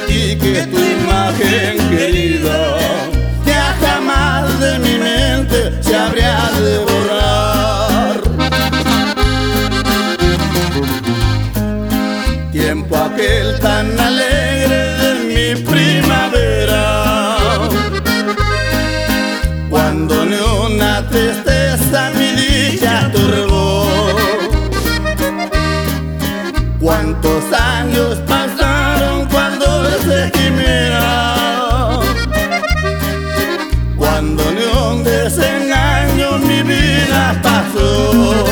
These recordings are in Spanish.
ti que tu imagen querida ya jamás de mi mente se habría de borrar. Tiempo aquel tan alegre de mi primavera, cuando ni una tristeza mi dicha turbó. Cuántos años pasaron cuando ese quimera, cuando ni un desengaño mi vida pasó.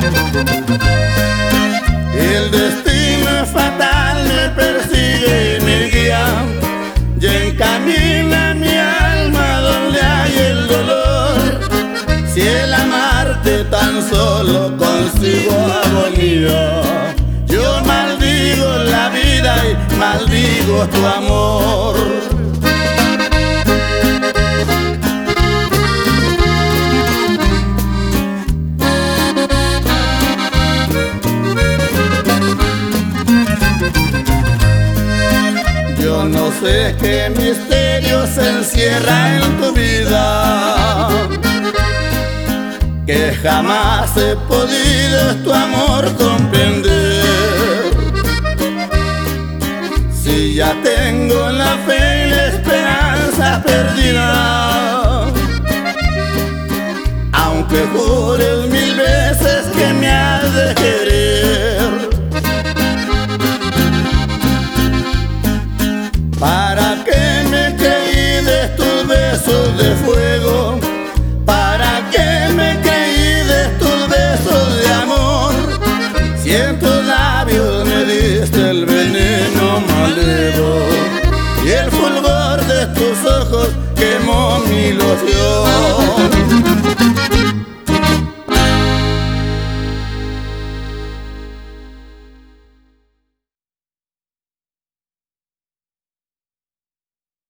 El destino fatal me persigue y me guía y encamina mi alma donde hay el dolor. Si el amarte tan solo consigo agonía, yo maldigo la vida y maldigo tu amor. Yo no sé qué misterio se encierra en tu vida, que jamás he podido tu amor comprender. Si ya tengo la fe y la esperanza perdida,